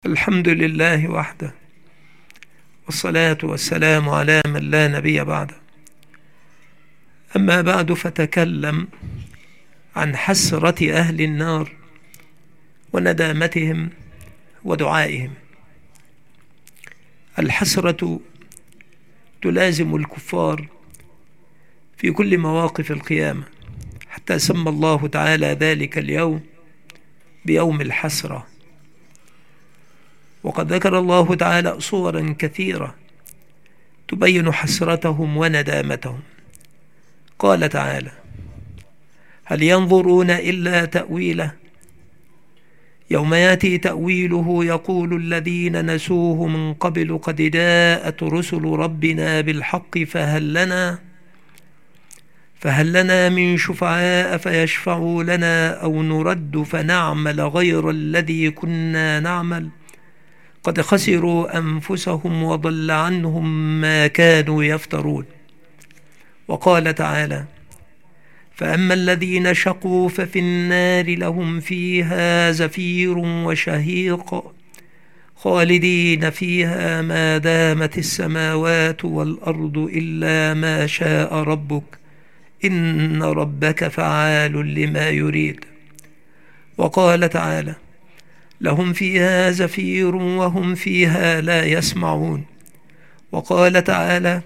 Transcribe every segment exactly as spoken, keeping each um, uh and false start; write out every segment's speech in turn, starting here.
الحمد لله وحده، والصلاة والسلام على من لا نبي بعده. أما بعد، فتكلم عن حسرة أهل النار وندامتهم ودعائهم. الحسرة تلازم الكفار في كل مواقف القيامة، حتى سمى الله تعالى ذلك اليوم بيوم الحسرة. وقد ذكر الله تعالى صورا كثيرة تبين حسرتهم وندامتهم. قال تعالى: هل ينظرون إلا تأويله يوم يأتي تأويله يقول الذين نسوه من قبل قد جاءت رسل ربنا بالحق فهل لنا فهل لنا من شفعاء فيشفعوا لنا أو نرد فنعمل غير الذي كنا نعمل قد خسروا أنفسهم وضل عنهم ما كانوا يفترون. وقال تعالى: فأما الذين شقوا ففي النار لهم فيها زفير وشهيق خالدين فيها ما دامت السماوات والأرض إلا ما شاء ربك إن ربك فعال لما يريد. وقال تعالى: لهم فيها زفير وهم فيها لا يسمعون. وقال تعالى: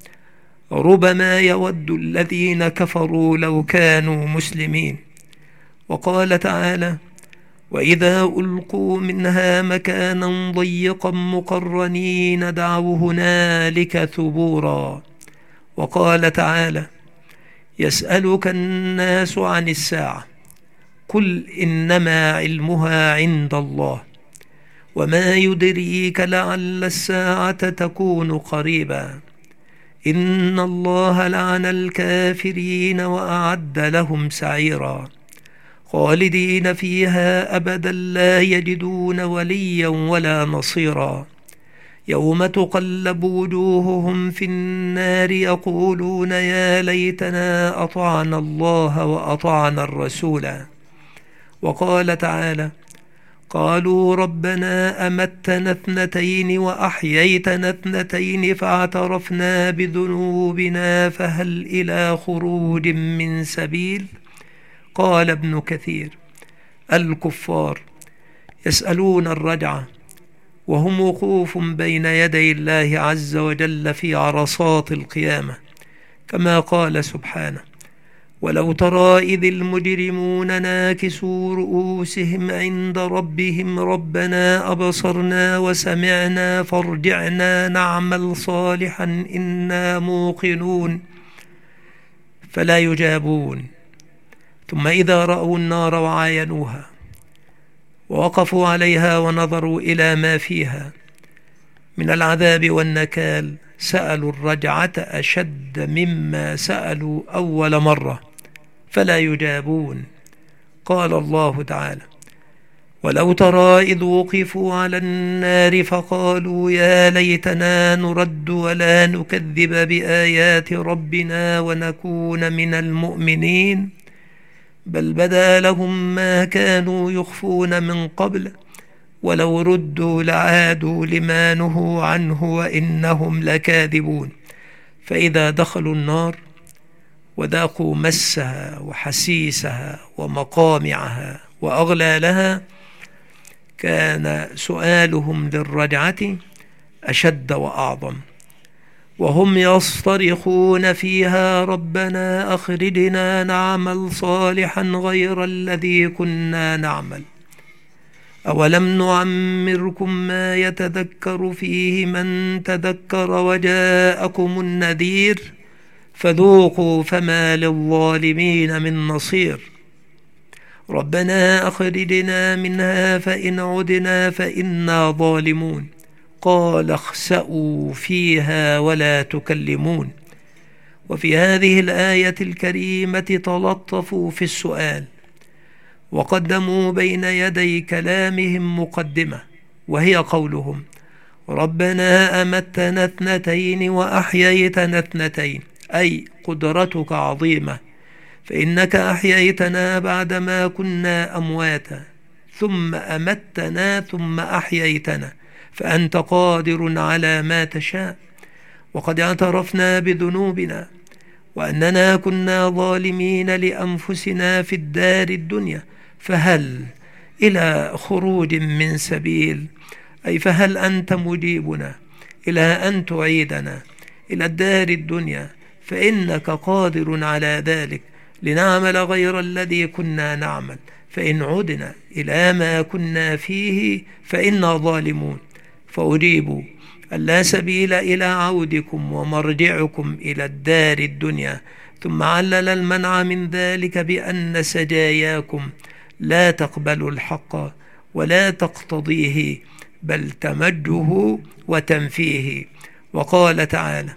ربما يود الذين كفروا لو كانوا مسلمين. وقال تعالى: وإذا ألقوا منها مكانا ضيقا مقرنين دعوا هنالك ثبورا. وقال تعالى: يسألك الناس عن الساعة قل إنما علمها عند الله وما يدريك لعل الساعة تكون قريبا إن الله لعن الكافرين وأعد لهم سعيرا خالدين فيها أبدا لا يجدون وليا ولا نصيرا يوم تقلب وجوههم في النار يقولون يا ليتنا أطعنا الله وأطعنا الرسولا. وقال تعالى: قالوا ربنا أمتنا اثنتين وأحييتنا اثنتين فاعترفنا بذنوبنا فهل إلى خروج من سبيل. قال ابن كثير: الكفار يسألون الرجعة وهم وقوف بين يدي الله عز وجل في عرصات القيامة، كما قال سبحانه: ولو ترى إذ المجرمون ناكسوا رؤوسهم عند ربهم ربنا أبصرنا وسمعنا فارجعنا نعمل صالحا إنا موقنون فلا يجابون. ثم إذا رأوا النار وعاينوها ووقفوا عليها ونظروا إلى ما فيها من العذاب والنكال سألوا الرجعة أشد مما سألوا أول مرة فلا يجابون. قال الله تعالى: ولو ترى إذ وقفوا على النار فقالوا يا ليتنا نرد ولا نكذب بآيات ربنا ونكون من المؤمنين بل بدا لهم ما كانوا يخفون من قبل ولو ردوا لعادوا لما نهوا عنه وإنهم لكاذبون. فإذا دخلوا النار وذاقوا مسها وحسيسها ومقامعها وأغلالها كان سؤالهم للرجعة أشد وأعظم، وهم يصطرخون فيها ربنا أخرجنا نعمل صالحا غير الذي كنا نعمل أولم نعمركم ما يتذكر فيه من تذكر وجاءكم النذير فذوقوا فما للظالمين من نصير ربنا أخرجنا منها فإن عدنا فإنا ظالمون قال اخسأوا فيها ولا تكلمون. وفي هذه الآية الكريمة تلطفوا في السؤال وقدموا بين يدي كلامهم مقدمة، وهي قولهم: ربنا أمتنا اثنتين وأحييتنا اثنتين، أي قدرتك عظيمة فإنك أحييتنا بعدما كنا أمواتا ثم أمتنا ثم أحييتنا فأنت قادر على ما تشاء. وقد اعترفنا بذنوبنا وأننا كنا ظالمين لأنفسنا في الدار الدنيا، فهل إلى خروج من سبيل؟ أي فهل أنت مجيبنا إلى أن تعيدنا إلى الدار الدنيا، فإنك قادر على ذلك، لنعمل غير الذي كنا نعمل، فإن عدنا إلى ما كنا فيه فإنا ظالمون. فأجيبوا أن لا سبيل إلى عودكم ومرجعكم إلى الدار الدنيا. ثم علل المنع من ذلك بأن سجاياكم لا تقبل الحق ولا تقتضيه، بل تمجه وتنفيه. وقال تعالى: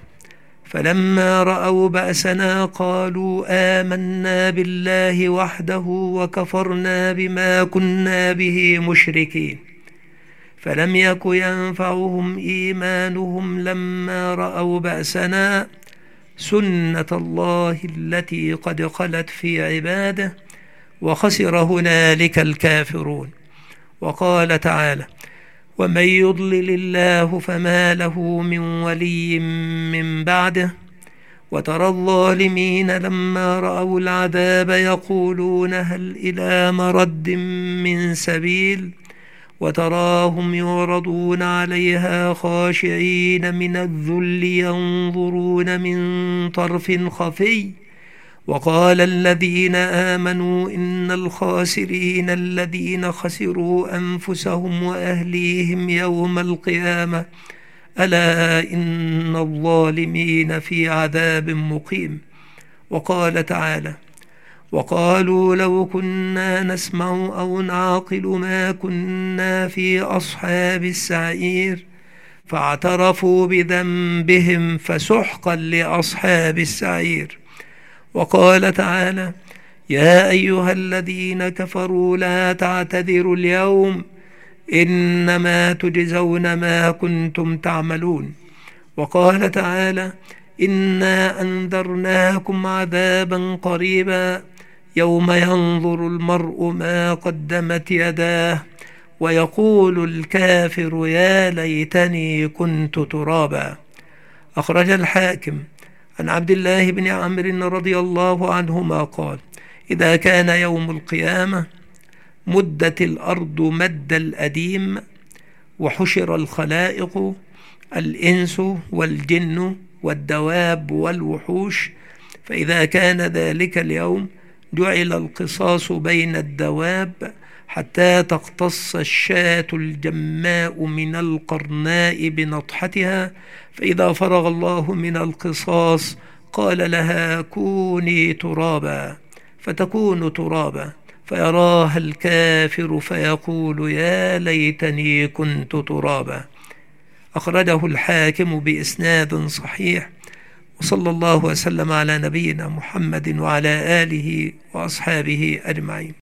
فلما رأوا بأسنا قالوا آمنا بالله وحده وكفرنا بما كنا به مشركين. فلم يك ينفعهم إيمانهم لما رأوا بأسنا، سنة الله التي قد خلت في عباده، وخسر هنالك الكافرون. وقال تعالى: ومن يضلل الله فما له من ولي من بعده. وترى الظالمين لما رأوا العذاب يقولون هل إلى مرد من سبيل، وتراهم يعرضون عليها خاشعين من الذل ينظرون من طرف خفي. وقال الذين آمنوا إن الخاسرين الذين خسروا أنفسهم وأهليهم يوم القيامة ألا إن الظالمين في عذاب مقيم. وقال تعالى: وقالوا لو كنا نسمع أو نعقل ما كنا في أصحاب السعير، فاعترفوا بذنبهم فسحقا لأصحاب السعير. وقال تعالى: يا أيها الذين كفروا لا تعتذروا اليوم إنما تجزون ما كنتم تعملون. وقال تعالى: إنا أنذرناكم عذابا قريبا يوم ينظر المرء ما قدمت يداه ويقول الكافر يا ليتني كنت ترابا. أخرج الحاكم عن عبد الله بن عمرو رضي الله عنهما قال: إذا كان يوم القيامة مدت الأرض مد الأديم، وحشر الخلائق الإنس والجن والدواب والوحوش، فإذا كان ذلك اليوم جعل القصاص بين الدواب حتى تقتص الشاة الجماء من القرناء بنطحتها، فإذا فرغ الله من القصاص قال لها كوني ترابا، فتكون ترابا، فيراها الكافر فيقول يا ليتني كنت ترابا. أخرجه الحاكم بإسناد صحيح. وصلى الله وسلم على نبينا محمد وعلى آله وأصحابه أجمعين.